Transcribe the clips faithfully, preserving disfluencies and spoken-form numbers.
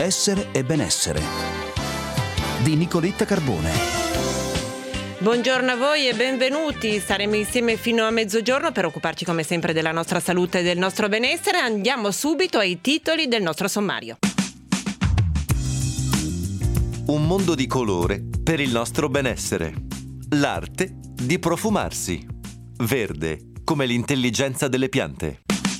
Essere e benessere di Nicoletta Carbone. Buongiorno a voi e benvenuti. Staremo insieme fino a mezzogiorno per occuparci come sempre della nostra salute e del nostro benessere. Andiamo subito ai titoli del nostro sommario. Un mondo di colore per il nostro benessere. L'arte di profumarsi. Verde come l'intelligenza delle piante.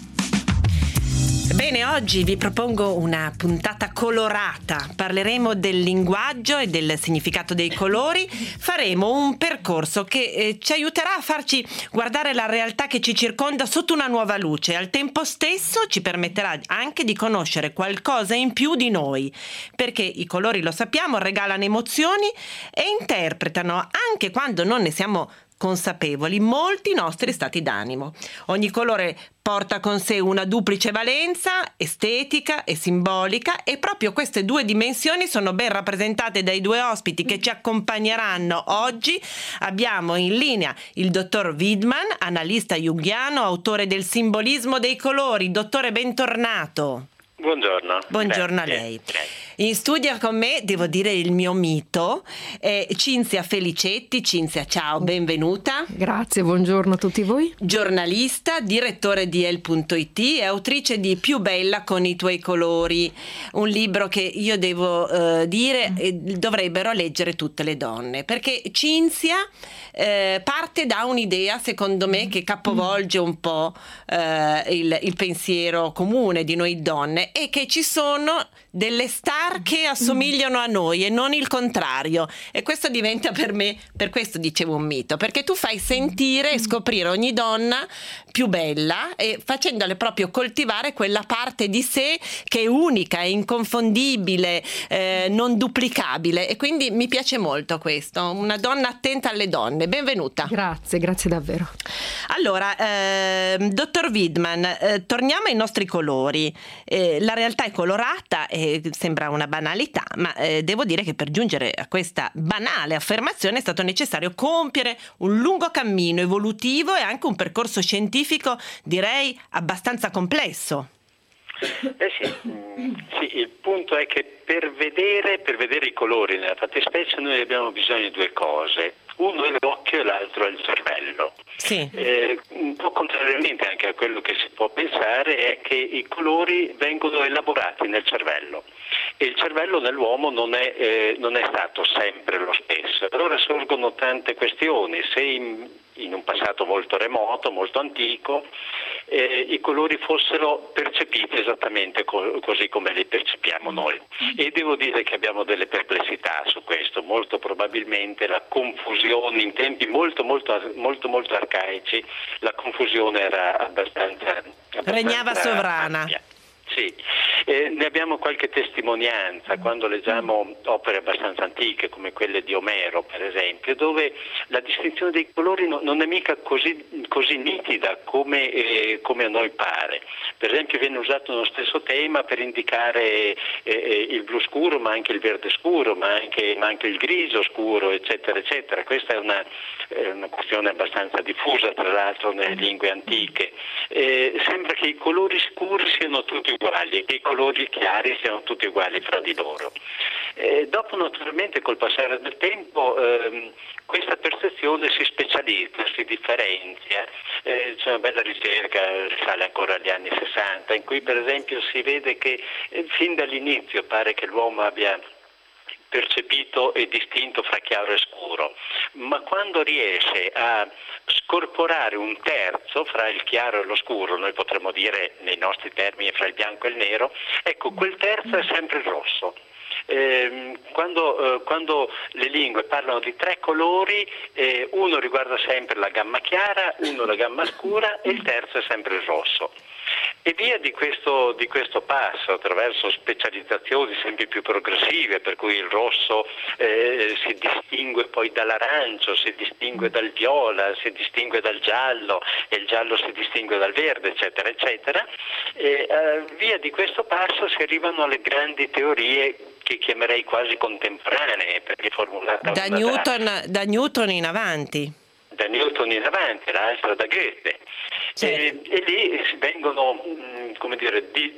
Bene, oggi vi propongo una puntata colorata. Parleremo del linguaggio e del significato dei colori. Faremo un percorso che eh, ci aiuterà a farci guardare la realtà che ci circonda sotto una nuova luce. Al tempo stesso ci permetterà anche di conoscere qualcosa in più di noi, perché i colori, lo sappiamo, regalano emozioni e interpretano, anche quando non ne siamo consapevoli, molti nostri stati d'animo. Ogni colore porta con sé una duplice valenza, estetica e simbolica, e proprio queste due dimensioni sono ben rappresentate dai due ospiti che ci accompagneranno oggi. Abbiamo in linea il dottor Widmann, analista junghiano, autore del simbolismo dei colori. Dottore, bentornato. Buongiorno. Buongiorno a lei. In studio con me, devo dire il mio mito, è Cinzia Felicetti. Cinzia, ciao, benvenuta. Grazie, buongiorno a tutti voi. Giornalista, direttore di El punto it e autrice di Più bella con i tuoi colori, un libro che io devo eh, dire eh, dovrebbero leggere tutte le donne, perché Cinzia eh, parte da un'idea, secondo me, che capovolge un po' eh, il, il pensiero comune di noi donne, e che ci sono delle star che assomigliano a noi e non il contrario, e questo diventa per me, per questo dicevo, un mito, perché tu fai sentire e scoprire ogni donna più bella, e facendole proprio coltivare quella parte di sé che è unica, è inconfondibile, eh, non duplicabile, e quindi mi piace molto questo, una donna attenta alle donne. Benvenuta. Grazie, grazie davvero. Allora, eh, dottor Widmann, eh, torniamo ai nostri colori. Eh, la realtà è colorata e sembra una banalità, ma eh, devo dire che per giungere a questa banale affermazione è stato necessario compiere un lungo cammino evolutivo e anche un percorso scientifico, direi, abbastanza complesso. Eh sì, mm, sì, il punto è che per vedere, per vedere i colori nella fattispecie noi abbiamo bisogno di due cose. Uno è l'occhio e l'altro è il cervello. Sì. Eh, un po' contrariamente anche a quello che si può pensare è che i colori vengono elaborati nel cervello, e il cervello nell'uomo non è, eh, non è stato sempre lo stesso. Allora sorgono tante questioni. Se in, in un passato molto remoto, molto antico, eh, i colori fossero percepiti esattamente co- così come li percepiamo noi. E devo dire che abbiamo delle perplessità su questo. Molto probabilmente la confusione, in tempi molto molto molto molto arcaici, la confusione era abbastanza, abbastanza regnava sovrana. ampia. Sì, eh, ne abbiamo qualche testimonianza quando leggiamo opere abbastanza antiche come quelle di Omero, per esempio, dove la distinzione dei colori no, non è mica così, così nitida come, eh, come a noi pare. Per esempio viene usato lo stesso tema per indicare eh, il blu scuro, ma anche il verde scuro, ma anche, ma anche il grigio scuro, eccetera, eccetera. Questa è una, è una questione abbastanza diffusa, tra l'altro, nelle lingue antiche. Eh, sembra che i colori scuri siano tutti uguali e che i colori chiari siano tutti uguali fra di loro. Eh, dopo, naturalmente, col passare del tempo ehm, questa percezione si specializza, si differenzia. Eh, c'è una bella ricerca, risale ancora agli anni sessanta, in cui per esempio si vede che eh, fin dall'inizio pare che l'uomo abbia percepito e distinto fra chiaro e scuro, ma quando riesce a scorporare un terzo fra il chiaro e lo scuro, noi potremmo dire nei nostri termini fra il bianco e il nero, ecco, quel terzo è sempre il rosso. Eh, quando, eh, quando le lingue parlano di tre colori, eh, uno riguarda sempre la gamma chiara, uno la gamma scura e il terzo è sempre il rosso. E via di questo, di questo passo, attraverso specializzazioni sempre più progressive, per cui il rosso eh, si distingue poi dall'arancio, si distingue dal viola, si distingue dal giallo, e il giallo si distingue dal verde, eccetera, eccetera. E, eh, via di questo passo si arrivano alle grandi teorie che chiamerei quasi contemporanee, perché formulata da Newton, da... da Newton in avanti. Da Newton in avanti, l'altro da Goethe. Sì. E, e lì vengono, come dire, di, distinti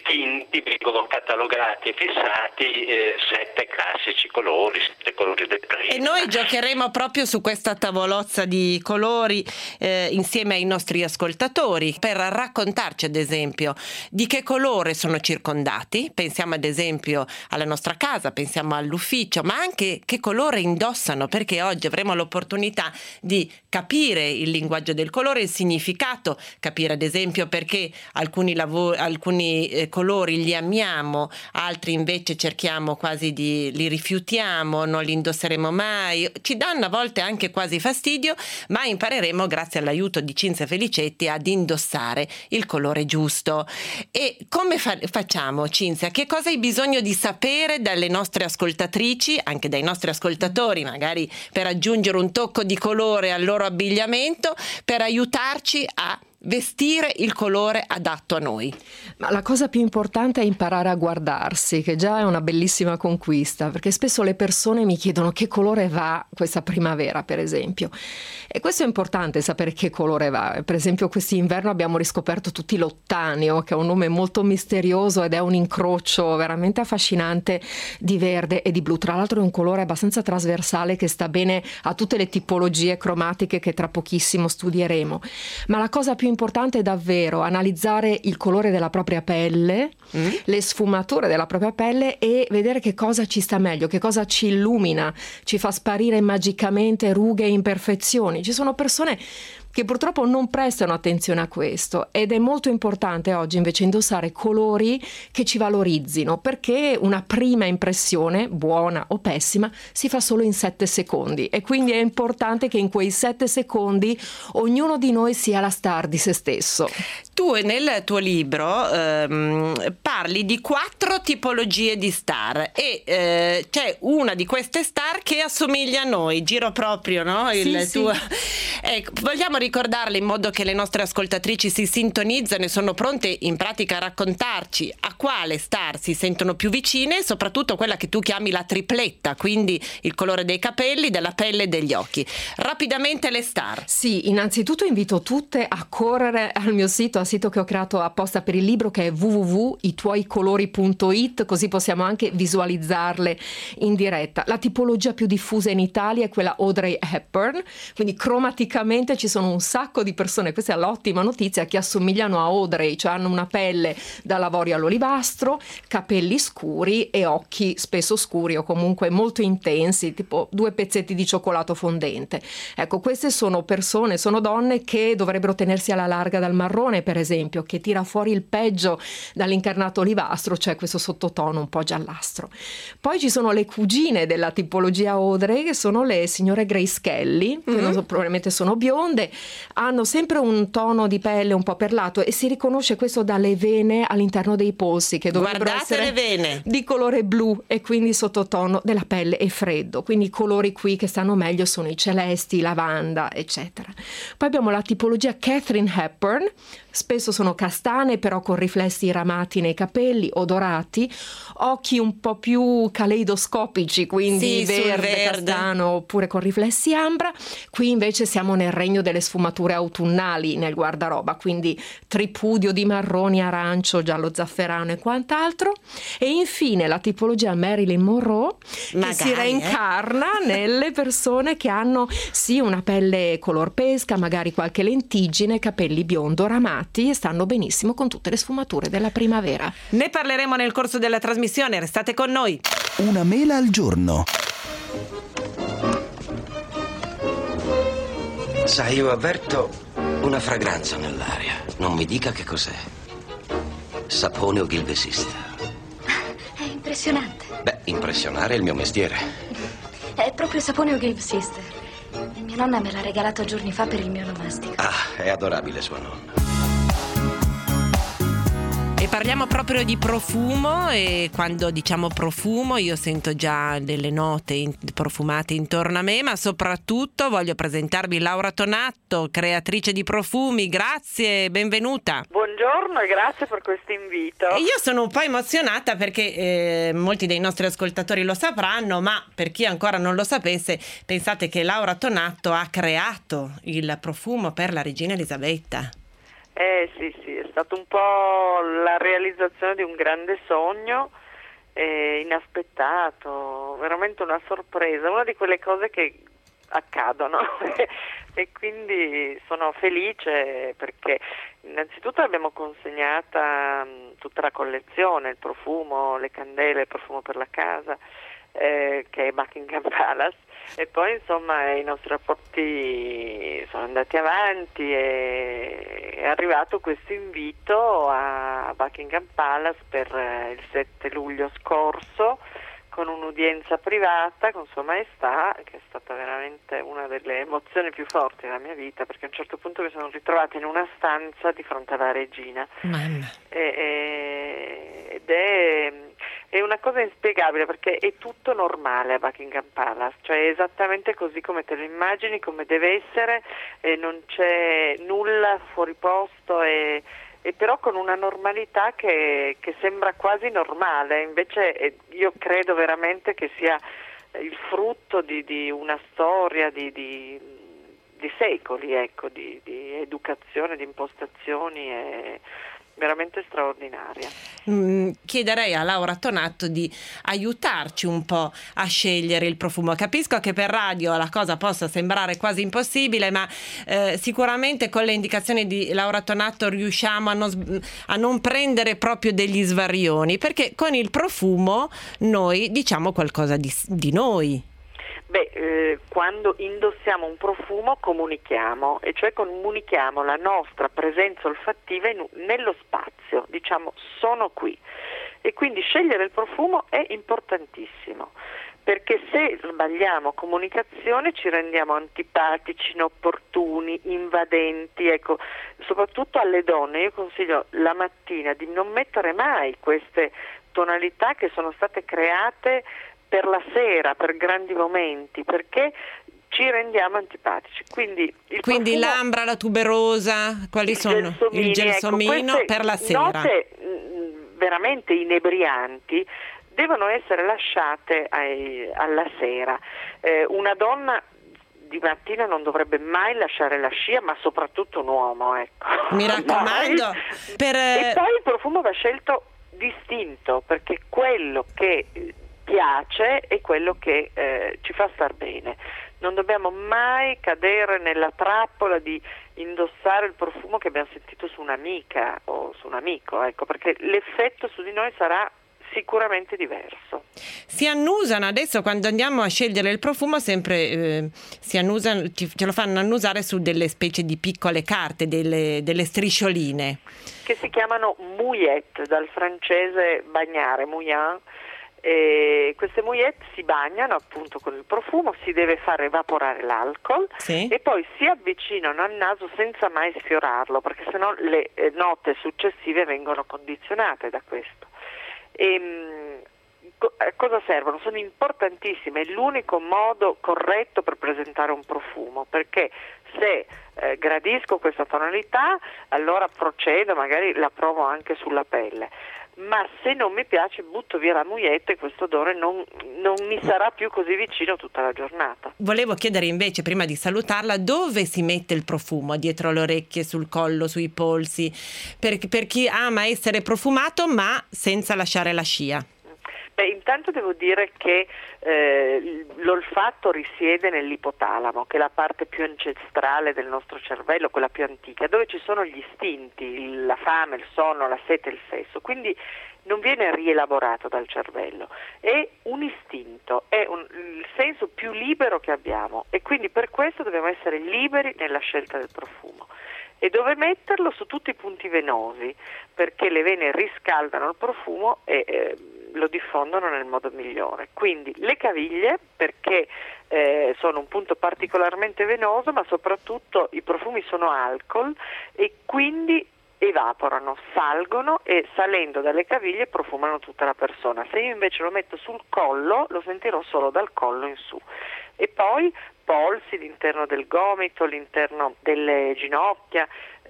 distinti, vengono catalogati e fissati eh, sette classici colori, sette colori del primo. E noi giocheremo proprio su questa tavolozza di colori eh, insieme ai nostri ascoltatori per raccontarci ad esempio di che colore sono circondati. Pensiamo ad esempio alla nostra casa, pensiamo all'ufficio, ma anche che colore indossano, perché oggi avremo l'opportunità di capire il linguaggio del colore, il significato, capire ad esempio perché alcuni, lav- alcuni eh, colori li amiamo, altri invece cerchiamo quasi di li rifiutiamo, non li indosseremo mai, ci danno a volte anche quasi fastidio, ma impareremo grazie all'aiuto di Cinzia Felicetti ad indossare il colore giusto. E come fa- facciamo, Cinzia? Che cosa hai bisogno di sapere dalle nostre ascoltatrici, anche dai nostri ascoltatori, magari per aggiungere un tocco di colore al loro abbigliamento, per aiutarci a vestire il colore adatto a noi? Ma la cosa più importante è imparare a guardarsi, che già è una bellissima conquista, perché spesso le persone mi chiedono che colore va questa primavera, per esempio. E questo è importante, sapere che colore va. Per esempio quest'inverno abbiamo riscoperto tutti l'ottanio, che è un nome molto misterioso ed è un incrocio veramente affascinante di verde e di blu. Tra l'altro è un colore abbastanza trasversale che sta bene a tutte le tipologie cromatiche che tra pochissimo studieremo. Ma la cosa più importante è davvero analizzare il colore della propria pelle, mm. le sfumature della propria pelle e vedere che cosa ci sta meglio, che cosa ci illumina, ci fa sparire magicamente rughe e imperfezioni. Ci sono persone che purtroppo non prestano attenzione a questo ed è molto importante oggi invece indossare colori che ci valorizzino, perché una prima impressione, buona o pessima, si fa solo in sette secondi e quindi è importante che in quei sette secondi ognuno di noi sia la star di se stesso. Tu nel tuo libro ehm, parli di quattro tipologie di star e eh, c'è una di queste star che assomiglia a noi, giro proprio, no? Il sì, tuo... sì. Ecco, vogliamo ricordarle in modo che le nostre ascoltatrici si sintonizzano e sono pronte in pratica a raccontarci a quale star si sentono più vicine e soprattutto quella che tu chiami la tripletta, quindi il colore dei capelli, della pelle e degli occhi. Rapidamente le star. Sì, innanzitutto invito tutte a correre al mio sito, al sito che ho creato apposta per il libro, che è w w w punto i tuoi colori punto i t, così possiamo anche visualizzarle in diretta. La tipologia più diffusa in Italia è quella Audrey Hepburn, quindi cromaticamente ci sono un sacco di persone, questa è l'ottima notizia, che assomigliano a Audrey, cioè hanno una pelle dall'avorio all'olivastro, capelli scuri e occhi spesso scuri o comunque molto intensi, tipo due pezzetti di cioccolato fondente. Ecco, queste sono persone, sono donne che dovrebbero tenersi alla larga dal marrone, per esempio, che tira fuori il peggio dall'incarnato olivastro, cioè questo sottotono un po' giallastro. Poi ci sono le cugine della tipologia Audrey, che sono le signore Grace Kelly, che mm-hmm. non so, probabilmente sono bionde, hanno sempre un tono di pelle un po' perlato e si riconosce questo dalle vene all'interno dei polsi, che dovrebbero Guardate essere le vene di colore blu e quindi sottotono della pelle e freddo. Quindi i colori qui che stanno meglio sono i celesti, lavanda, eccetera. Poi abbiamo la tipologia Katharine Hepburn, spesso sono castane però con riflessi ramati nei capelli o dorati, occhi un po' più caleidoscopici, quindi sì, verde, verde, castano oppure con riflessi ambra. Qui invece siamo nel regno delle sfumature autunnali nel guardaroba, quindi tripudio di marroni, arancio, giallo zafferano e quant'altro. E infine la tipologia Marilyn Monroe, Magari, che si reincarna eh? nelle persone che hanno sì una pelle color pesca, magari qualche lentiggine, capelli biondo ramati e stanno benissimo con tutte le sfumature della primavera. Ne parleremo nel corso della trasmissione, restate con noi. Una mela al giorno. Sai, io avverto una fragranza nell'aria. Non mi dica che cos'è. Sapone o Gilve Sister? È impressionante. Beh, impressionare è il mio mestiere. È proprio sapone o Gilve Sister. Mia nonna me l'ha regalato giorni fa per il mio nomastico. Ah, è adorabile sua nonna. E parliamo proprio di profumo e quando diciamo profumo io sento già delle note in, profumate intorno a me, ma soprattutto voglio presentarvi Laura Tonatto, creatrice di profumi. Grazie, benvenuta. Buongiorno e grazie per questo invito. E io sono un po' emozionata perché eh, molti dei nostri ascoltatori lo sapranno, ma per chi ancora non lo sapesse, pensate che Laura Tonatto ha creato il profumo per la regina Elisabetta. Eh sì, sì, è stato un po' la realizzazione di un grande sogno, eh, inaspettato, veramente una sorpresa, una di quelle cose che accadono e quindi sono felice perché innanzitutto l'abbiamo consegnata mh, tutta la collezione, il profumo, le candele, il profumo per la casa, eh, che è Buckingham Palace, e poi insomma i nostri rapporti sono andati avanti e è arrivato questo invito a Buckingham Palace per il sette luglio scorso, con un'udienza privata con Sua Maestà, che è stata veramente una delle emozioni più forti della mia vita, perché a un certo punto mi sono ritrovata in una stanza di fronte alla regina. Mamma. E, e, ed è, è una cosa inspiegabile, perché è tutto normale a Buckingham Palace, cioè è esattamente così come te lo immagini, come deve essere, e non c'è nulla fuori posto, e e però con una normalità che, che sembra quasi normale, invece eh, io credo veramente che sia il frutto di, di una storia di, di, di secoli, ecco, di, di educazione, di impostazioni, e veramente straordinaria. Mm, chiederei a Laura Tonatto di aiutarci un po' a scegliere il profumo. Capisco che per radio la cosa possa sembrare quasi impossibile, ma eh, sicuramente con le indicazioni di Laura Tonatto riusciamo a non, a non prendere proprio degli svarioni, perché con il profumo noi diciamo qualcosa di, di noi. Beh, eh, quando indossiamo un profumo comunichiamo, e cioè comunichiamo la nostra presenza olfattiva in, nello spazio, diciamo sono qui, e quindi scegliere il profumo è importantissimo, perché se sbagliamo comunicazione ci rendiamo antipatici, inopportuni, invadenti, ecco, soprattutto alle donne io consiglio la mattina di non mettere mai queste tonalità che sono state create per la sera, per grandi momenti, perché ci rendiamo antipatici. Quindi, il Quindi profumo, l'ambra, la tuberosa, quali sono? gelsomini, Il gelsomino ecco, per la sera. Note mh, veramente inebrianti devono essere lasciate ai, alla sera. Eh, una donna di mattina non dovrebbe mai lasciare la scia, ma soprattutto un uomo, ecco. Mi raccomando. Per... E poi il profumo va scelto distinto, perché quello che piace è quello che eh, ci fa star bene. Non dobbiamo mai cadere nella trappola di indossare il profumo che abbiamo sentito su un'amica o su un amico, ecco, perché l'effetto su di noi sarà sicuramente diverso. Si annusano adesso, quando andiamo a scegliere il profumo, sempre eh, si annusano, ci, ce lo fanno annusare su delle specie di piccole carte, delle, delle striscioline che si chiamano mouillette, dal francese bagnare, mouillin. E queste mouillette si bagnano appunto con il profumo, si deve far evaporare l'alcol, sì, e poi si avvicinano al naso senza mai sfiorarlo, perché sennò le eh, note successive vengono condizionate da questo. E, mh, co- cosa servono? Sono importantissime, è l'unico modo corretto per presentare un profumo, perché se eh, gradisco questa tonalità, allora procedo, magari la provo anche sulla pelle. Ma se non mi piace butto via la mouillette e questo odore non, non mi sarà più così vicino tutta la giornata. Volevo chiedere invece, prima di salutarla, dove si mette il profumo? Dietro le orecchie, sul collo, sui polsi, per, per chi ama essere profumato ma senza lasciare la scia. Beh, intanto devo dire che eh, l'olfatto risiede nell'ipotalamo, che è la parte più ancestrale del nostro cervello, quella più antica, dove ci sono gli istinti, la fame, il sonno, la sete e il sesso, quindi non viene rielaborato dal cervello, è un istinto, è un, il senso più libero che abbiamo, e quindi per questo dobbiamo essere liberi nella scelta del profumo. E dove metterlo? Su tutti i punti venosi, perché le vene riscaldano il profumo e eh, lo diffondono nel modo migliore. Quindi le caviglie, perché eh, sono un punto particolarmente venoso, ma soprattutto i profumi sono alcol e quindi evaporano, salgono, e salendo dalle caviglie profumano tutta la persona. Se io invece lo metto sul collo, lo sentirò solo dal collo in su. E poi polsi, l'interno del gomito, l'interno delle ginocchia,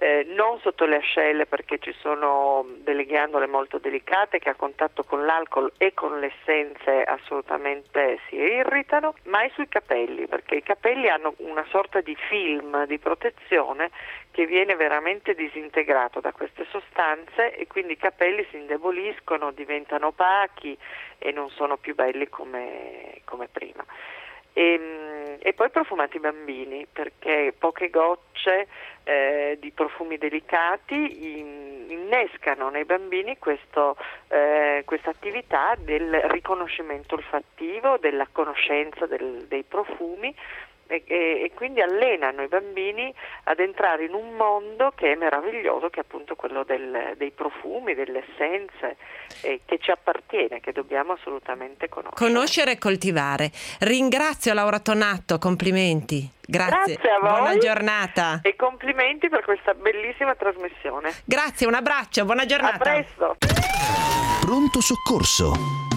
eh, non sotto le ascelle perché ci sono delle ghiandole molto delicate che a contatto con l'alcol e con le essenze assolutamente si irritano, mai sui capelli, perché i capelli hanno una sorta di film di protezione che viene veramente disintegrato da queste sostanze e quindi i capelli si indeboliscono, diventano opachi e non sono più belli come, come prima. E, e poi profumati bambini, perché poche gocce eh, di profumi delicati in, innescano nei bambini questo, eh, questa attività del riconoscimento olfattivo, della conoscenza del, dei profumi e, e, e quindi allenano i bambini ad entrare in un mondo che è meraviglioso, che è appunto quello del, dei profumi, delle essenze, eh, che ci appartiene, che dobbiamo assolutamente conoscere. Conoscere e coltivare. Ringrazio Laura Tonatto, complimenti. Grazie. Grazie a voi. Buona giornata. E complimenti per questa bellissima trasmissione. Grazie, un abbraccio, buona giornata. A presto. Pronto soccorso.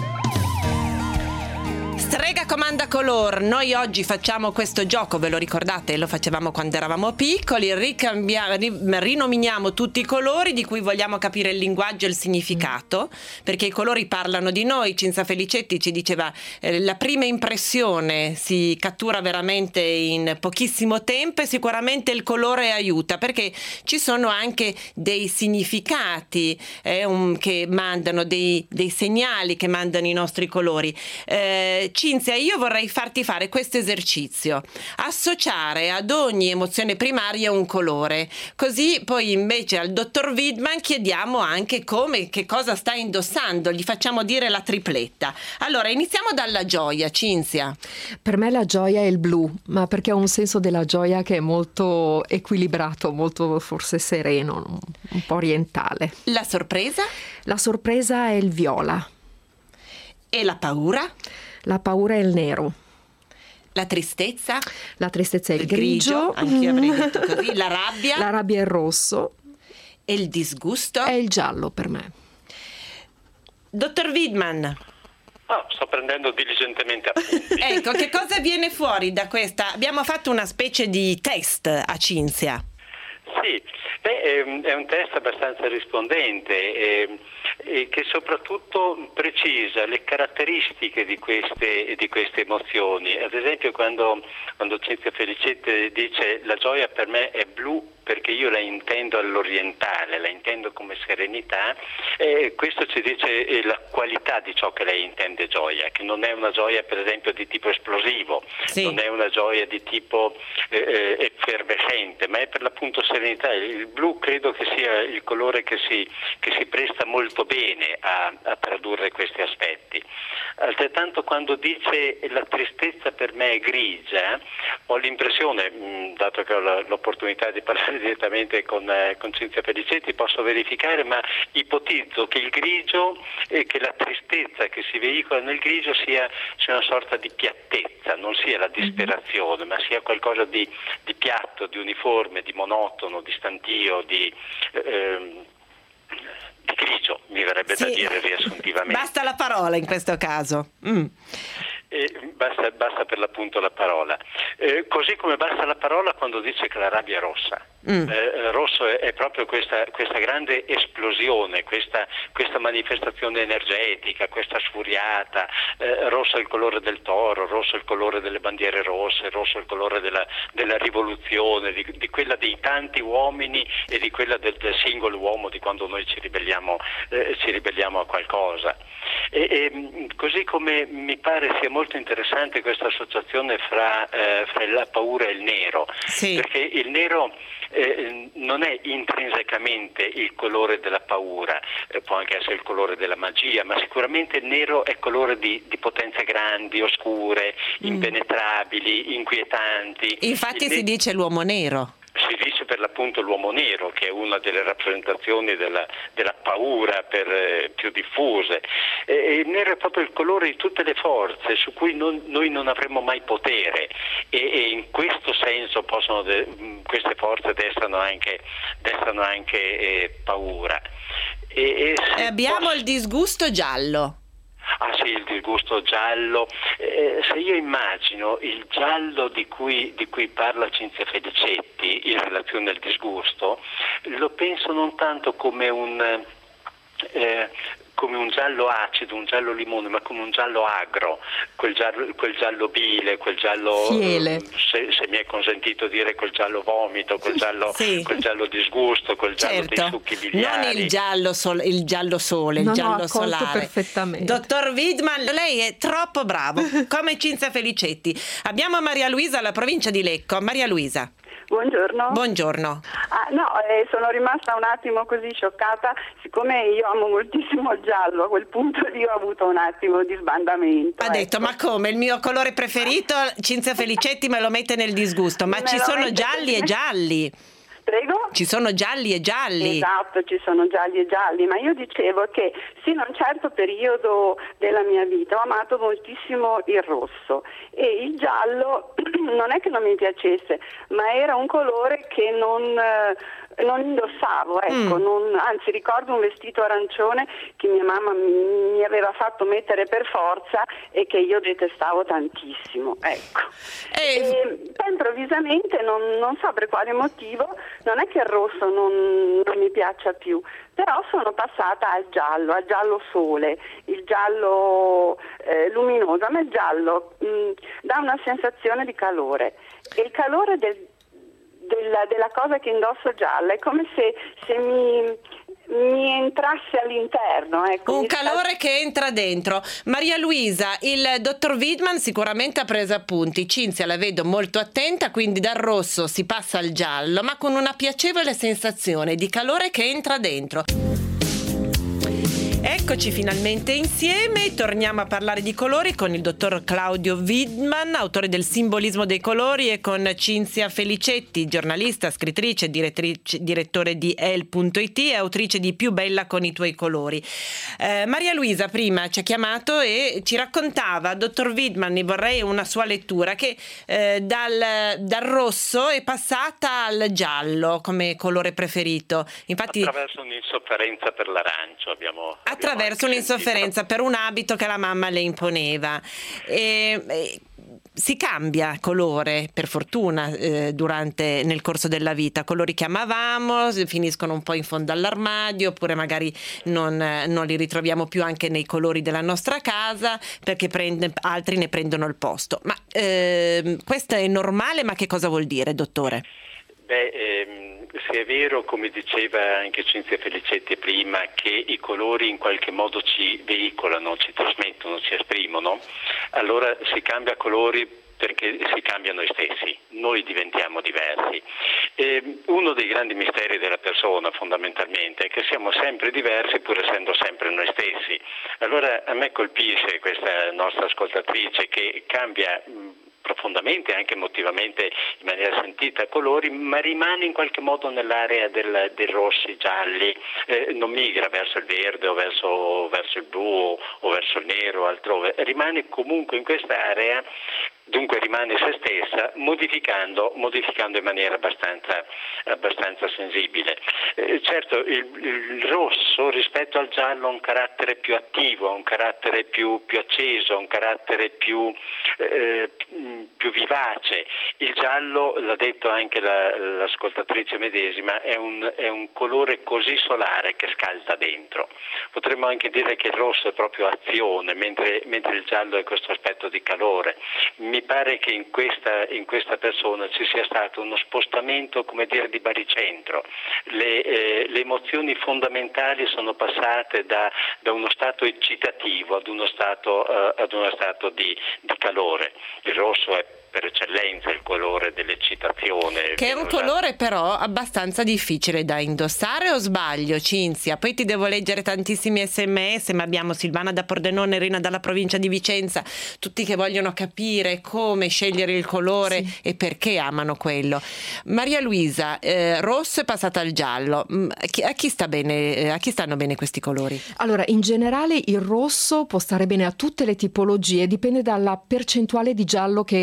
Strega comanda color, noi oggi facciamo questo gioco, ve lo ricordate? Lo facevamo quando eravamo piccoli, ricambia- ri- rinominiamo tutti i colori di cui vogliamo capire il linguaggio e il significato, perché i colori parlano di noi. Cinzia Felicetti ci diceva eh, la prima impressione si cattura veramente in pochissimo tempo e sicuramente il colore aiuta, perché ci sono anche dei significati eh, un, che mandano, dei, dei segnali che mandano i nostri colori. Eh, Cinzia, io vorrei farti fare questo esercizio: associare ad ogni emozione primaria un colore, così poi invece al dottor Widman chiediamo anche come, che cosa sta indossando, gli facciamo dire la tripletta. Allora iniziamo dalla gioia, Cinzia. Per me la gioia è il blu, ma perché ho un senso della gioia che è molto equilibrato, molto forse sereno, un po' orientale. La sorpresa? La sorpresa è il viola. E la paura? La paura è il nero. La tristezza? La tristezza è il, il grigio. grigio, anch'io avrei detto così. La rabbia? La rabbia è il rosso. E il disgusto? È il giallo per me. Dottor Widman. Oh, sto prendendo diligentemente appunti. Ecco, che cosa viene fuori da questa? Abbiamo fatto una specie di test a Cinzia. Sì, beh, è un test abbastanza rispondente e, e che soprattutto precisa le caratteristiche di queste, di queste emozioni. Ad esempio quando, quando Cinzia Felicetti dice la gioia per me è blu perché io la intendo all'orientale, la intendo come serenità, eh, questo ci dice eh, la qualità di ciò che lei intende gioia, che non è una gioia per esempio di tipo esplosivo, sì. Non è una gioia di tipo eh, effervescente, ma è per l'appunto serenità. Il blu credo che sia il colore che si, che si presta molto bene a, a tradurre questi aspetti. Altrettanto quando dice la tristezza per me è grigia, ho l'impressione, mh, dato che ho la, l'opportunità di parlare direttamente con, eh, con Cinzia Felicetti, posso verificare, ma ipotizzo che il grigio e eh, che la tristezza che si veicola nel grigio sia, sia una sorta di piattezza, non sia la disperazione, mm-hmm. ma sia qualcosa di, di piatto, di uniforme, di monotono, di stantio, di... Ehm, di grigio, mi verrebbe sì. da dire riassuntivamente. Basta la parola in questo caso. Mm. Eh, basta, basta per l'appunto la parola. Eh, così come basta la parola quando dice che la rabbia è rossa. Mm. Eh, rosso è, è proprio questa, questa grande esplosione, questa, questa manifestazione energetica, questa sfuriata. Eh, rosso è il colore del toro, rosso è il colore delle bandiere rosse, rosso è il colore della, della rivoluzione, di, di quella dei tanti uomini e di quella del, del singolo uomo, di quando noi ci ribelliamo, eh, ci ribelliamo a qualcosa. E, e, così come mi pare sia molto interessante questa associazione fra, eh, fra la paura e il nero, sì. perché il nero eh, non è intrinsecamente il colore della paura, eh, può anche essere il colore della magia, ma sicuramente il nero è colore di, di potenze grandi, oscure, mm. impenetrabili, inquietanti. Infatti il si ne- dice l'uomo nero. Si dice per l'appunto l'uomo nero, che è una delle rappresentazioni della, della paura per, eh, più diffuse. E il nero è proprio il colore di tutte le forze su cui non, noi non avremo mai potere e, e in questo senso possono de, queste forze destano anche, destano anche eh, paura. E, e e abbiamo posso... il disgusto giallo. Ah sì, il disgusto giallo. Eh, se io immagino il giallo di cui, di cui parla Cinzia Felicetti in relazione al disgusto, lo penso non tanto come un... Eh, come un giallo acido, un giallo limone, ma come un giallo agro, quel giallo, quel giallo bile, quel giallo, Fiele. se, se mi è consentito dire, quel giallo vomito, quel giallo, Sì. quel giallo disgusto, quel giallo Certo, dei succhi biliari. non il giallo, sol- il giallo sole, il No, no, giallo ha colto solare. perfettamente. Dottor Widman, lei è troppo bravo, come Cinzia Felicetti. Abbiamo Maria Luisa alla provincia di Lecco. Maria Luisa. Buongiorno. Buongiorno. Ah, no, eh, sono rimasta un attimo così scioccata, siccome io amo moltissimo il giallo, a quel punto io ho avuto un attimo di sbandamento. Ha detto, ecco. ma come, il mio colore preferito, Cinzia Felicetti me lo mette nel disgusto, ma Me ci lo sono mette- gialli e gialli. Prego? Ci sono gialli e gialli. Esatto, ci sono gialli e gialli, ma io dicevo che sino a un certo periodo della mia vita ho amato moltissimo il rosso e il giallo non è che non mi piacesse, ma era un colore che non, eh, non indossavo, ecco, Mm. non- anzi ricordo un vestito arancione che mia mamma mi aveva fatto mettere per forza e che io detestavo tantissimo, ecco. E- E poi improvvisamente, non, non so per quale motivo, non è che il rosso non, non mi piaccia più, però sono passata al giallo, al giallo sole, il giallo eh, luminoso. A me il giallo mh, dà una sensazione di calore e il calore del, della, della cosa che indosso gialla è come se, se mi, mi entrasse all'interno. Ecco, Un mi calore che entra dentro. Maria Luisa, il dottor Widman sicuramente ha preso appunti. Cinzia la vedo molto attenta, quindi dal rosso si passa al giallo, ma con una piacevole sensazione di calore che entra dentro. Eccoci finalmente insieme, torniamo a parlare di colori con il dottor Claudio Widman, autore del Simbolismo dei colori, e con Cinzia Felicetti, giornalista, scrittrice, direttrice, direttore di El punto it e autrice di Più bella con i tuoi colori. Eh, Maria Luisa prima ci ha chiamato e ci raccontava, dottor Widman, ne vorrei una sua lettura, che eh, dal, dal rosso è passata al giallo come colore preferito. Infatti, Attraverso un'insofferenza per l'arancio abbiamo... attraverso un'insofferenza per un abito che la mamma le imponeva. E, e, si cambia colore, per fortuna, eh, durante nel corso della vita. Colori che amavamo finiscono un po' in fondo all'armadio, oppure magari non, non li ritroviamo più anche nei colori della nostra casa, perché prende, altri ne prendono il posto. Ma eh, questo è normale, ma che cosa vuol dire, dottore? Beh, ehm, se è vero, come diceva anche Cinzia Felicetti prima, che i colori in qualche modo ci veicolano, ci trasmettono, ci esprimono, allora si cambia colori perché si cambia noi stessi, noi diventiamo diversi. E uno dei grandi misteri della persona fondamentalmente è che siamo sempre diversi pur essendo sempre noi stessi. Allora a me colpisce questa nostra ascoltatrice che cambia mh, profondamente, anche emotivamente, in maniera sentita, colori, ma rimane in qualche modo nell'area del, dei rossi, gialli, eh, non migra verso il verde o verso, verso il blu o, o verso il nero o altrove, rimane comunque in quest'area, dunque rimane se stessa, modificando, modificando in maniera abbastanza, abbastanza sensibile. Eh, certo, il, il rosso rispetto al giallo ha un carattere più attivo, ha un carattere più, più acceso, ha un carattere più, eh, più vivace. Il giallo, l'ha detto anche la, l'ascoltatrice medesima, è un, è un colore così solare che scalda dentro. Potremmo anche dire che il rosso è proprio azione, mentre, mentre il giallo è questo aspetto di calore. Mi pare che in questa, in questa persona ci sia stato uno spostamento, come dire, di baricentro. Le, eh, le emozioni fondamentali sono passate da, da uno stato eccitativo ad uno stato, uh, ad uno stato di, di calore. Il rosso è per eccellenza il colore dell'eccitazione. Che è un colore però abbastanza difficile da indossare, o sbaglio, Cinzia? Poi ti devo leggere tantissimi sms, ma abbiamo Silvana da Pordenone, Rina dalla provincia di Vicenza, tutti che vogliono capire come scegliere il colore, sì, e perché amano quello. Maria Luisa, eh, rosso è passata al giallo. A chi sta bene, a chi stanno bene questi colori? Allora, in generale il rosso può stare bene a tutte le tipologie, dipende dalla percentuale di giallo che contiene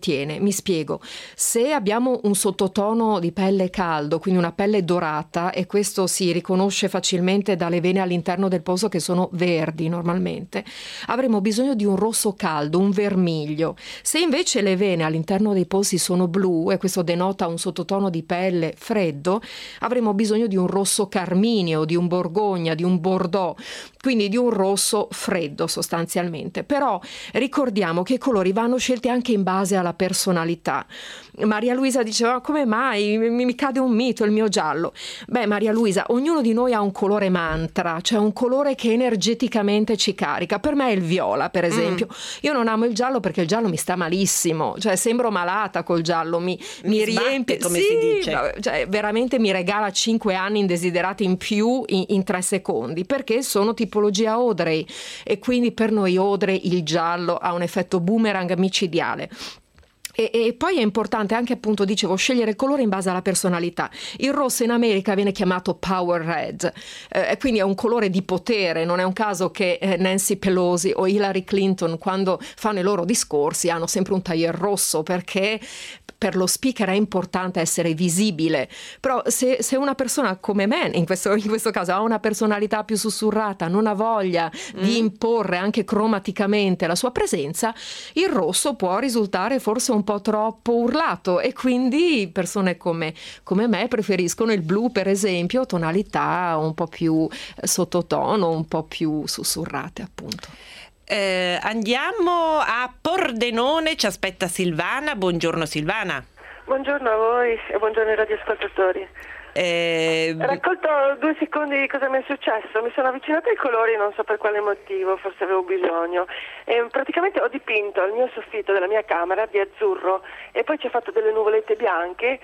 mantiene. Mi spiego. Se abbiamo un sottotono di pelle caldo, quindi una pelle dorata, e questo si riconosce facilmente dalle vene all'interno del polso che sono verdi normalmente, avremo bisogno di un rosso caldo, un vermiglio. Se invece le vene all'interno dei polsi sono blu, e questo denota un sottotono di pelle freddo, avremo bisogno di un rosso carminio, di un borgogna, di un bordeaux, quindi di un rosso freddo sostanzialmente. Però ricordiamo che i colori vanno scelti anche in base alla personalità. Maria Luisa diceva: come mai mi, mi cade un mito il mio giallo? Beh, Maria Luisa, ognuno di noi ha un colore mantra, cioè un colore che energeticamente ci carica. Per me è il viola, per esempio. Mm. Io non amo il giallo perché il giallo mi sta malissimo, cioè sembro malata col giallo, mi, mi, mi riempie, come sì, si dice. Cioè, veramente mi regala cinque anni indesiderati in più in, in tre secondi, perché sono tipologia Audrey, e quindi per noi Audrey il giallo ha un effetto boomerang micidiale. E, e poi è importante anche, appunto, dicevo, scegliere il colore in base alla personalità. Il rosso in America viene chiamato power red, eh, quindi è un colore di potere. Non è un caso che eh, Nancy Pelosi o Hillary Clinton, quando fanno i loro discorsi, hanno sempre un tailleur rosso, perché per lo speaker è importante essere visibile. Però se, se una persona come me, in questo, in questo caso, ha una personalità più sussurrata, non ha voglia mm. di imporre anche cromaticamente la sua presenza, il rosso può risultare forse un po' troppo urlato, e quindi persone come, come me preferiscono il blu, per esempio, tonalità un po' più sottotono, un po' più sussurrate, appunto. Eh, andiamo a Pordenone, ci aspetta Silvana. Buongiorno Silvana. Buongiorno a voi e buongiorno ai radioascoltatori. Eh... Raccolto due secondi di cosa mi è successo. Mi sono avvicinata ai colori, non so per quale motivo, forse avevo bisogno, e praticamente ho dipinto il mio soffitto della mia camera di azzurro, e poi ci ho fatto delle nuvolette bianche,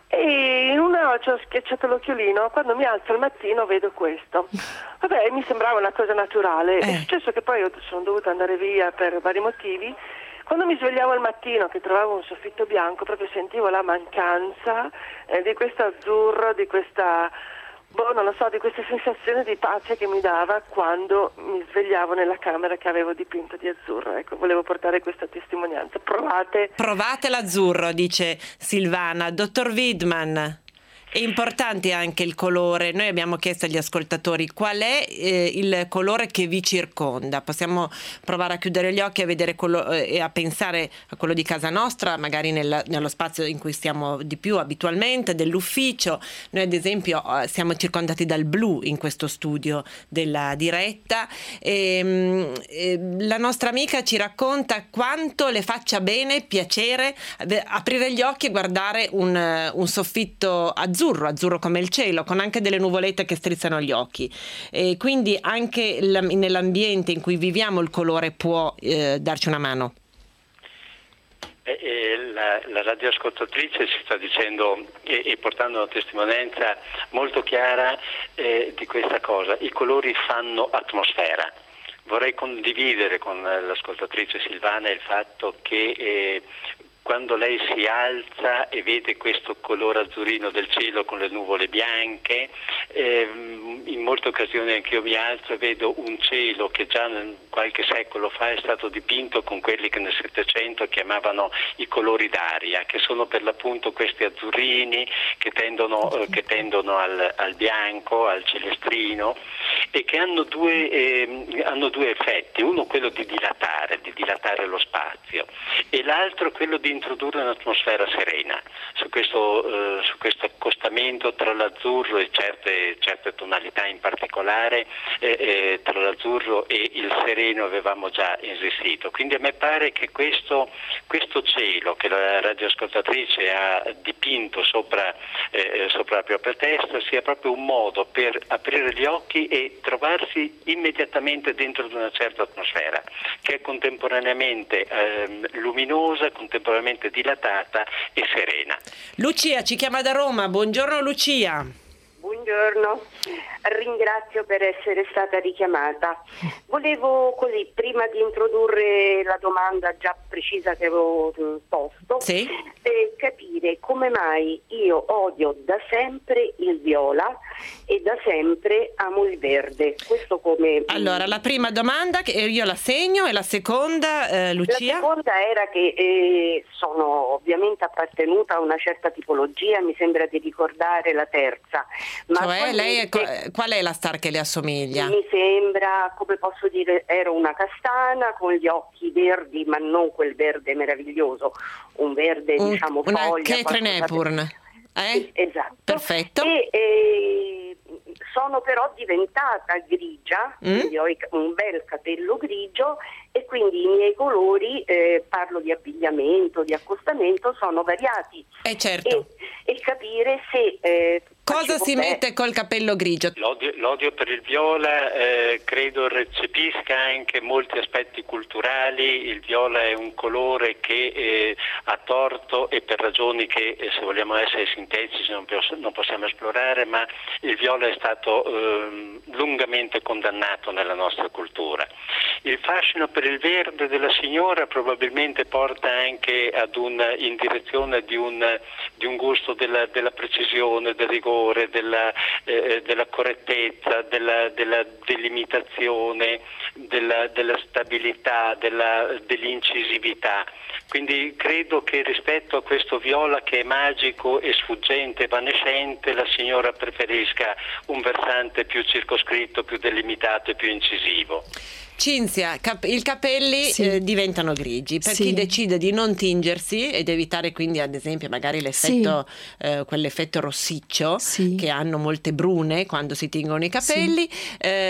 e in una ci ho schiacciato l'occhiolino. Quando mi alzo al mattino vedo questo. Vabbè, mi sembrava una cosa naturale. eh. È successo che poi sono dovuta andare via per vari motivi. Quando mi svegliavo al mattino, che trovavo un soffitto bianco, proprio sentivo la mancanza eh, di questo azzurro, di questa, boh, non lo so, di questa sensazione di pace che mi dava quando mi svegliavo nella camera che avevo dipinto di azzurro. Ecco, volevo portare questa testimonianza. Provate. Provate l'azzurro, dice Silvana. Dottor Widman. È importante anche il colore. Noi abbiamo chiesto agli ascoltatori qual è eh, il colore che vi circonda. Possiamo provare a chiudere gli occhi e a vedere quello, eh, e a pensare a quello di casa nostra, magari nel, nello spazio in cui stiamo di più abitualmente, dell'ufficio. Noi ad esempio eh, siamo circondati dal blu in questo studio della diretta, e, e la nostra amica ci racconta quanto le faccia bene, piacere aprire gli occhi e guardare un, un soffitto azzurro azzurro, azzurro come il cielo, con anche delle nuvolette che strizzano gli occhi, e quindi anche l- nell'ambiente in cui viviamo il colore può eh, darci una mano. E, e la, la radioascoltatrice ci sta dicendo e, e portando una testimonianza molto chiara eh, di questa cosa: i colori fanno atmosfera. Vorrei condividere con l'ascoltatrice Silvana il fatto che eh, quando lei si alza e vede questo colore azzurrino del cielo con le nuvole bianche, ehm, in molte occasioni anch'io mi alzo e vedo un cielo che già qualche secolo fa è stato dipinto con quelli che nel Settecento chiamavano i colori d'aria, che sono per l'appunto questi azzurrini che tendono, eh, che tendono al, al bianco, al celestrino, e che hanno due, eh, hanno due effetti: uno quello di dilatare, di dilatare lo spazio, e l'altro quello di introdurre un'atmosfera serena. Su questo, eh, su questo accostamento tra l'azzurro e certe, certe tonalità in particolare, eh, eh, tra l'azzurro e il sereno avevamo già insistito. Quindi a me pare che questo, questo cielo che la radioascoltatrice ha dipinto sopra, eh, sopra la propria testa sia proprio un modo per aprire gli occhi e trovarsi immediatamente dentro di una certa atmosfera che è contemporaneamente eh, luminosa, contemporaneamente dilatata e serena. Lucia ci chiama da Roma. Buongiorno Lucia. Buongiorno, ringrazio per essere stata richiamata. Volevo così, prima di introdurre la domanda già precisa che avevo posto, sì. eh, capire come mai io odio da sempre il viola e da sempre amo il verde. Questo come... Allora, la prima domanda che io la segno e la seconda, eh, Lucia? La seconda era che eh, sono ovviamente appartenuta a una certa tipologia, mi sembra di ricordare la terza. Ma cioè, lei è, attualmente- qual è la star che le assomiglia? Mi sembra, come posso dire, ero una castana con gli occhi verdi, ma non quel verde meraviglioso, un verde Un- diciamo una foglia. Catherine qualcosa di- Hepburn, eh? Esatto. Perfetto. E, eh, sono però diventata grigia, Mm. quindi ho i- un bel capello grigio e quindi i miei colori, eh, parlo di abbigliamento, di accostamento, sono variati. Eh certo. E, e capire se... eh, Cosa facevo si bene- mette col capello grigio? L'odio, l'odio per il viola eh, credo recepisca anche molti aspetti culturali. Il viola è un colore che eh, ha torto, e per ragioni che eh, se vogliamo essere sintetici non, pos- non possiamo esplorare, ma il viola è stato eh, lungamente condannato nella nostra cultura. Il fascino per il verde della signora probabilmente porta anche ad un, in direzione di un, di un gusto della, della precisione, del rigore, della, eh, della correttezza, della, della delimitazione, della, della stabilità, della, dell'incisività. Quindi credo che rispetto a questo viola che è magico e sfuggente, evanescente, la signora preferisca un versante più circoscritto, più delimitato e più incisivo. Cinzia, cap- i capelli Sì. eh, diventano grigi per Sì. chi decide di non tingersi ed evitare quindi ad esempio magari l'effetto eh, quell'effetto rossiccio Sì. che hanno molte brune quando si tingono i capelli, eh,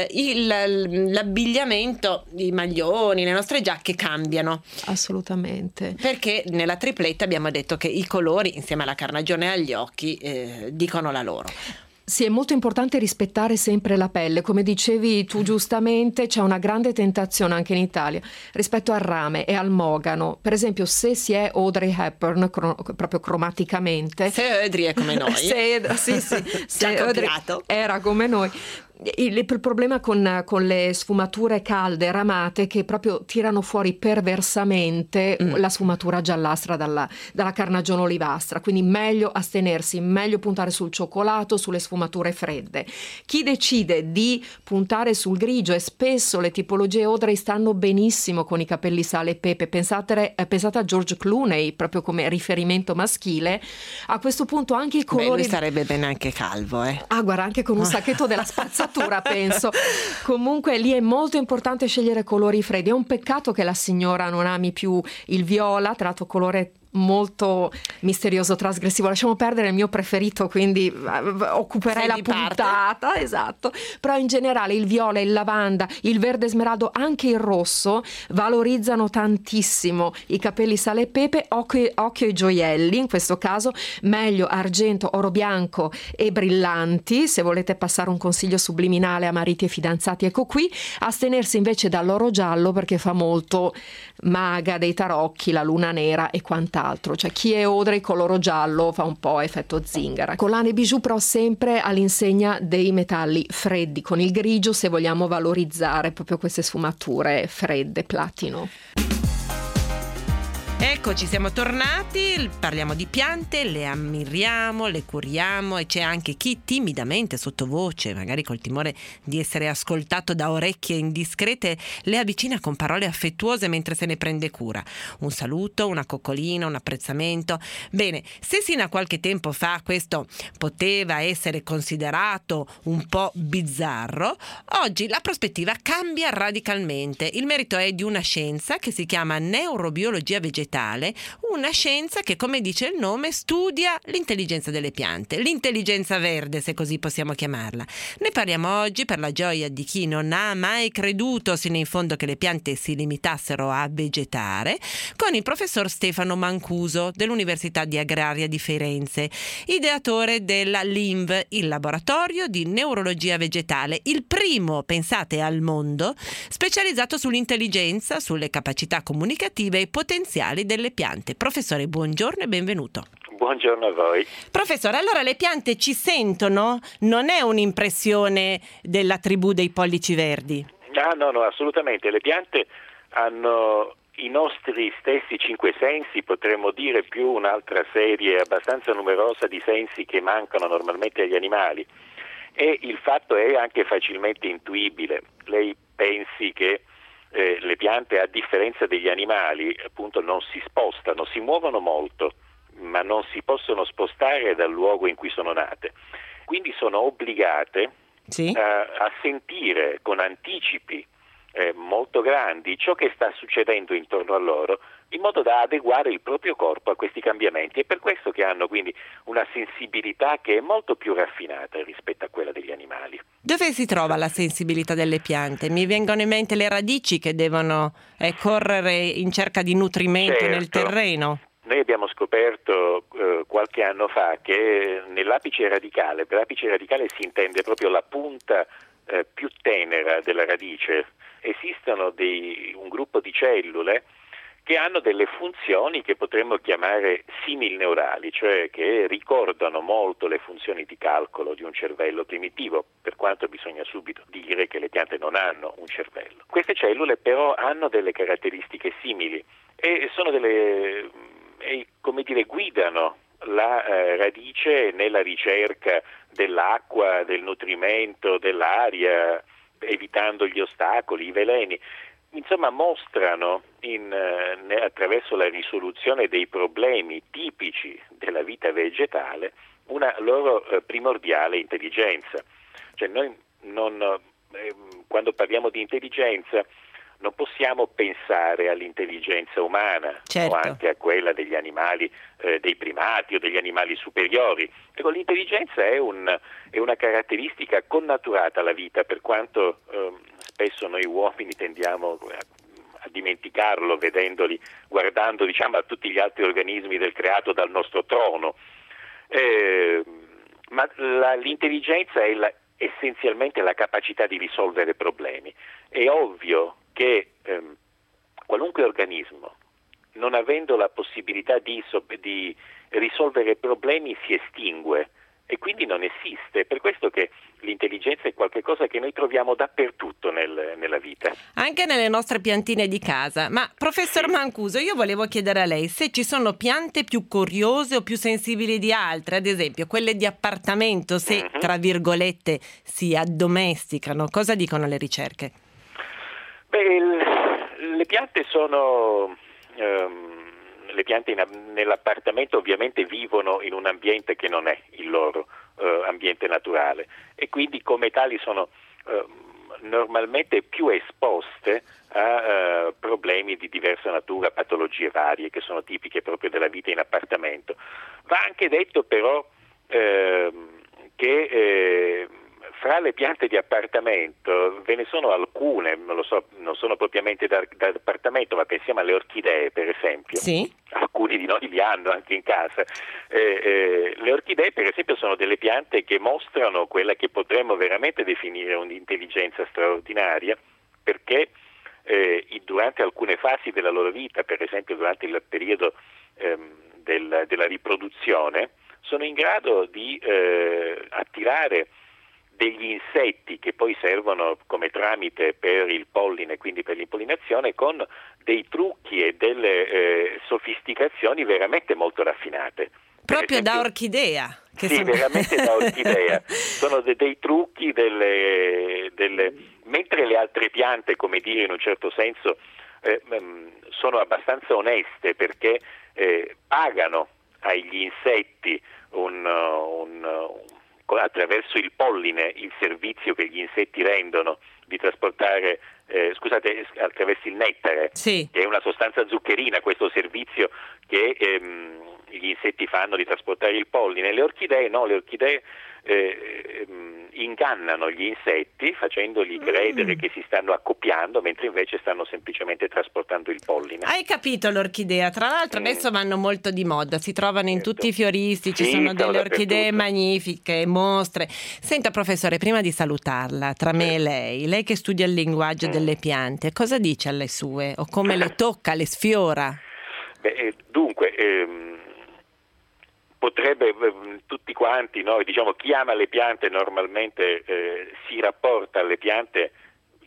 il- l'abbigliamento, i maglioni, le nostre giacche cambiano Assolutamente. perché nella tripletta abbiamo detto che i colori insieme alla carnagione e agli occhi eh, dicono la loro. Sì, è molto importante rispettare sempre la pelle. Come dicevi tu giustamente, c'è una grande tentazione anche in Italia rispetto al rame e al mogano. Per esempio, se si è Audrey Hepburn, cro- proprio cromaticamente... Se Audrey è come noi. se, sì, sì, se ha Audrey copiato. era come noi... Il, il problema con, con le sfumature calde ramate che proprio tirano fuori perversamente Mm. la sfumatura giallastra dalla, dalla carnagione olivastra, quindi meglio astenersi, meglio puntare sul cioccolato, sulle sfumature fredde. Chi decide di puntare sul grigio, e spesso le tipologie Audrey stanno benissimo con i capelli sale e pepe, pensate, eh, pensate a George Clooney proprio come riferimento maschile, a questo punto anche i Beh, colori... lui starebbe bene anche calvo, eh. Ah, guarda, anche con un sacchetto della spazzatura, penso. Comunque lì è molto importante scegliere colori freddi. È un peccato che la signora non ami più il viola, tra l'altro colore molto misterioso, trasgressivo. Lasciamo perdere il mio preferito, quindi eh, occuperei Sei la di parte? puntata, esatto. Però in generale il viola, il lavanda, il verde smeraldo, anche il rosso valorizzano tantissimo i capelli sale e pepe. Occhio, occhio ai gioielli, in questo caso meglio argento, oro bianco e brillanti. Se volete passare un consiglio subliminale a mariti e fidanzati, ecco qui. Astenersi invece dall'oro giallo perché fa molto maga dei tarocchi, la luna nera e quant'altro. Cioè chi è Audrey coloro giallo fa un po' effetto zingara. Collane e bijou però sempre all'insegna dei metalli freddi, con il grigio se vogliamo valorizzare proprio queste sfumature fredde, platino. Eccoci, siamo tornati, parliamo di piante, le ammiriamo, le curiamo e c'è anche chi timidamente, sottovoce, magari col timore di essere ascoltato da orecchie indiscrete, le avvicina con parole affettuose mentre se ne prende cura. Un saluto, una coccolina, un apprezzamento. Bene, se sino a qualche tempo fa questo poteva essere considerato un po' bizzarro, oggi la prospettiva cambia radicalmente. Il merito è di una scienza che si chiama neurobiologia vegetale, una scienza che, come dice il nome, studia l'intelligenza delle piante, l'intelligenza verde, se così possiamo chiamarla. Ne parliamo oggi per la gioia di chi non ha mai creduto sino in fondo che le piante si limitassero a vegetare, con il professor Stefano Mancuso dell'Università di Agraria di Firenze, ideatore della L I N V, il laboratorio di neurologia vegetale, il primo, pensate, al mondo, specializzato sull'intelligenza, sulle capacità comunicative e potenziali delle piante. Professore, buongiorno e benvenuto. Buongiorno a voi. Professore, allora le piante ci sentono? Non è un'impressione della tribù dei pollici verdi? Ah, no, no, assolutamente. Le piante hanno i nostri stessi cinque sensi, potremmo dire più un'altra serie abbastanza numerosa di sensi che mancano normalmente agli animali. E il fatto è anche facilmente intuibile. Lei pensi che eh, le piante, a differenza degli animali, appunto non si spostano, si muovono molto, ma non si possono spostare dal luogo in cui sono nate. Quindi sono obbligate sì. a, a sentire con anticipi eh, molto grandi ciò che sta succedendo intorno a loro, in modo da adeguare il proprio corpo a questi cambiamenti. È per questo che hanno quindi una sensibilità che è molto più raffinata rispetto a quella degli animali. Dove si trova la sensibilità delle piante? Mi vengono in mente le radici che devono eh, correre in cerca di nutrimento certo. nel terreno. Noi abbiamo scoperto eh, qualche anno fa che nell'apice radicale, per apice radicale si intende proprio la punta eh, più tenera della radice, esistono dei, un gruppo di cellule che hanno delle funzioni che potremmo chiamare similneurali, cioè che ricordano molto le funzioni di calcolo di un cervello primitivo, per quanto bisogna subito dire che le piante non hanno un cervello. Queste cellule però hanno delle caratteristiche simili e sono delle, e, come dire, guidano la eh, radice nella ricerca dell'acqua, del nutrimento, dell'aria, evitando gli ostacoli, i veleni. Insomma, mostrano in, eh, attraverso la risoluzione dei problemi tipici della vita vegetale una loro eh, primordiale intelligenza. Cioè noi non, eh, quando parliamo di intelligenza non possiamo pensare all'intelligenza umana certo. o anche a quella degli animali, eh, dei primati o degli animali superiori. Ecco, l'intelligenza è, un, è una caratteristica connaturata alla vita, per quanto eh, spesso noi uomini tendiamo a, a dimenticarlo, vedendoli, guardando diciamo a tutti gli altri organismi del creato dal nostro trono. Eh, ma la, l'intelligenza è la, essenzialmente la capacità di risolvere problemi. È ovvio che ehm, qualunque organismo, non avendo la possibilità di, di risolvere problemi, si estingue e quindi non esiste. Per questo che l'intelligenza è qualcosa che noi troviamo dappertutto nel, nella vita. Anche nelle nostre piantine di casa. Ma professor sì. Mancuso, io volevo chiedere a lei se ci sono piante più curiose o più sensibili di altre, ad esempio quelle di appartamento, se mm-hmm. tra virgolette si addomesticano. Cosa dicono le ricerche? Beh, il, le piante sono um, le piante in, nell'appartamento ovviamente vivono in un ambiente che non è il loro uh, ambiente naturale e quindi come tali sono uh, normalmente più esposte a uh, problemi di diversa natura, patologie varie che sono tipiche proprio della vita in appartamento. Va anche detto però uh, che eh, fra le piante di appartamento ve ne sono alcune, non lo so, non sono propriamente da, da appartamento, ma pensiamo alle orchidee per esempio. Sì. Alcuni di noi li hanno anche in casa. Eh, eh, le orchidee per esempio sono delle piante che mostrano quella che potremmo veramente definire un'intelligenza straordinaria, perché eh, durante alcune fasi della loro vita, per esempio durante il periodo ehm, del, della riproduzione, sono in grado di eh, attirare degli insetti che poi servono come tramite per il polline, quindi per l'impollinazione, con dei trucchi e delle eh, sofisticazioni veramente molto raffinate. Proprio esempio, da orchidea? Che sì, sono... veramente da orchidea. Sono de- dei trucchi, delle, delle... mentre le altre piante, come dire in un certo senso, eh, sono abbastanza oneste perché eh, pagano agli insetti un... un, un attraverso il polline il servizio che gli insetti rendono di trasportare, eh, scusate, attraverso il nettare, sì. che è una sostanza zuccherina, questo servizio che ehm, gli insetti fanno di trasportare il polline. Le orchidee no, le orchidee eh, ehm, ingannano gli insetti facendogli credere mm. che si stanno accoppiando, mentre invece stanno semplicemente trasportando il polline. Hai capito l'orchidea? Tra l'altro mm. adesso vanno molto di moda, si trovano in certo. tutti i fioristi, ci sì, sono delle orchidee dappertutto. Magnifiche, mostre. Senta professore, prima di salutarla, tra me e lei, lei che studia il linguaggio mm. delle piante, cosa dice alle sue? O come le tocca, le sfiora? Beh, dunque... Ehm... potrebbe tutti quanti, no? Diciamo chi ama le piante normalmente eh, si rapporta alle piante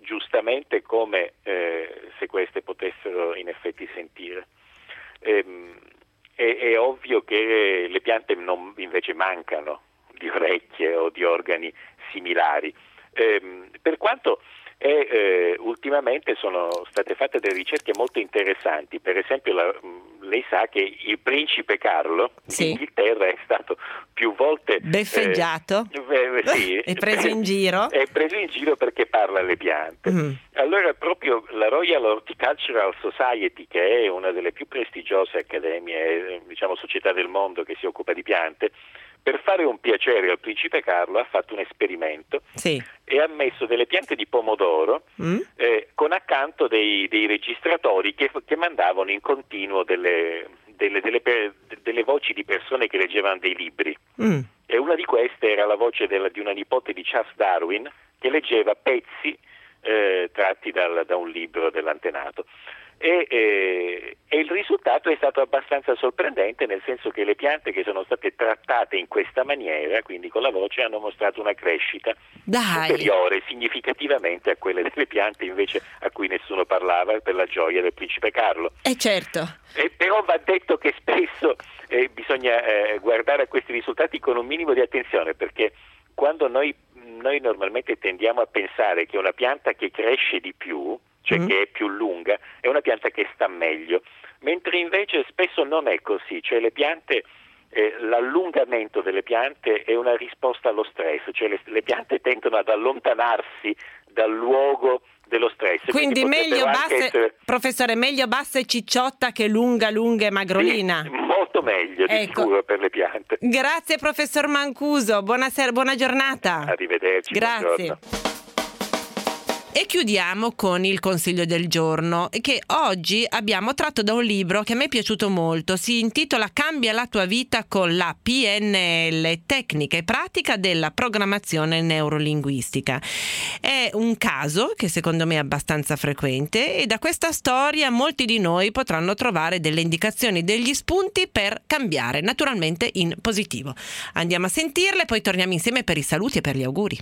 giustamente come eh, se queste potessero in effetti sentire. Ehm, è, è ovvio che le piante non, invece mancano di orecchie o di organi similari, ehm, per quanto E eh, ultimamente sono state fatte delle ricerche molto interessanti. Per esempio la, lei sa che il principe Carlo sì. d'Inghilterra è stato più volte beffeggiato eh, sì, e preso in giro è preso in giro perché parla alle piante. Mm. Allora proprio la Royal Horticultural Society, che è una delle più prestigiose accademie, diciamo società del mondo che si occupa di piante, per fare un piacere al principe Carlo ha fatto un esperimento sì. e ha messo delle piante di pomodoro mm. eh, con accanto dei, dei registratori che, che mandavano in continuo delle, delle, delle, delle voci di persone che leggevano dei libri. Mm. E una di queste era la voce della, di una nipote di Charles Darwin che leggeva pezzi eh, tratti dal, da un libro dell'antenato. E, e, e il risultato è stato abbastanza sorprendente, nel senso che le piante che sono state trattate in questa maniera, quindi con la voce, hanno mostrato una crescita Dai. superiore significativamente a quelle delle piante invece a cui nessuno parlava, per la gioia del principe Carlo. Eh certo. E però va detto che spesso eh, bisogna eh, guardare a questi risultati con un minimo di attenzione, perché quando noi, noi normalmente tendiamo a pensare che una pianta che cresce di più, cioè mm. che è più lunga, è una pianta che sta meglio, mentre invece spesso non è così, cioè le piante, eh, l'allungamento delle piante è una risposta allo stress, cioè le, le piante tendono ad allontanarsi dal luogo dello stress. Quindi, quindi meglio bassa, essere... professore, meglio bassa e cicciotta che lunga, lunga e magrolina. Sì, molto meglio, di ecco. sicuro, per le piante. Grazie professor Mancuso, buonasera, buona giornata. Arrivederci. Grazie. Buongiorno. E chiudiamo con il consiglio del giorno, che oggi abbiamo tratto da un libro che a me è piaciuto molto. Si intitola Cambia la tua vita con la P N L, tecnica e pratica della programmazione neurolinguistica. È un caso che secondo me è abbastanza frequente e da questa storia molti di noi potranno trovare delle indicazioni, degli spunti per cambiare, naturalmente in positivo. Andiamo a sentirle, poi torniamo insieme per i saluti e per gli auguri.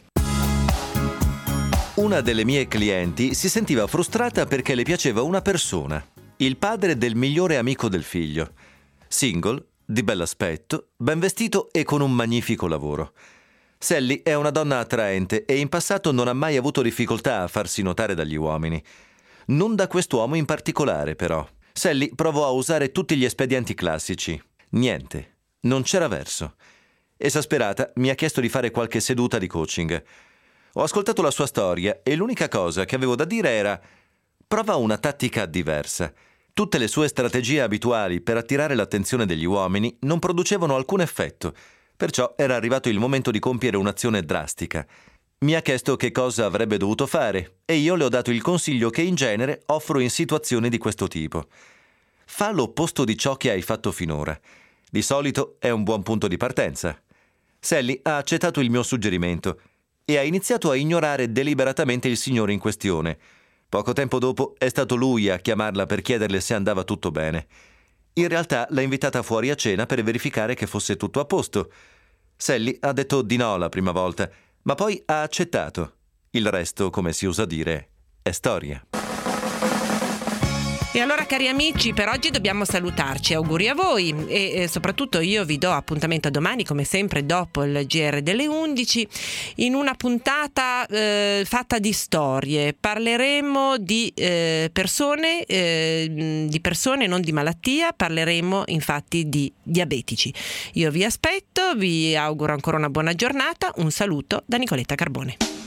Una delle mie clienti si sentiva frustrata perché le piaceva una persona, il padre del migliore amico del figlio. Single, di bell'aspetto, ben vestito e con un magnifico lavoro. Sally è una donna attraente e in passato non ha mai avuto difficoltà a farsi notare dagli uomini. Non da quest'uomo in particolare, però. Sally provò a usare tutti gli espedienti classici. Niente, non c'era verso. Esasperata, mi ha chiesto di fare qualche seduta di coaching. Ho ascoltato la sua storia e l'unica cosa che avevo da dire era: prova una tattica diversa. Tutte le sue strategie abituali per attirare l'attenzione degli uomini non producevano alcun effetto, perciò era arrivato il momento di compiere un'azione drastica. Mi ha chiesto che cosa avrebbe dovuto fare e io le ho dato il consiglio che in genere offro in situazioni di questo tipo. Fa l'opposto di ciò che hai fatto finora. Di solito è un buon punto di partenza. Sally ha accettato il mio suggerimento e ha iniziato a ignorare deliberatamente il signore in questione. Poco tempo dopo è stato lui a chiamarla per chiederle se andava tutto bene. In realtà l'ha invitata fuori a cena per verificare che fosse tutto a posto. Sally ha detto di no la prima volta, ma poi ha accettato. Il resto, come si usa dire, è storia. E allora, cari amici, per oggi dobbiamo salutarci. Auguri a voi e, e soprattutto io vi do appuntamento a domani, come sempre dopo il G R delle undici, in una puntata eh, fatta di storie. Parleremo di eh, persone, eh, di persone, non di malattia. Parleremo infatti di diabetici. Io vi aspetto, vi auguro ancora una buona giornata. Un saluto da Nicoletta Carbone.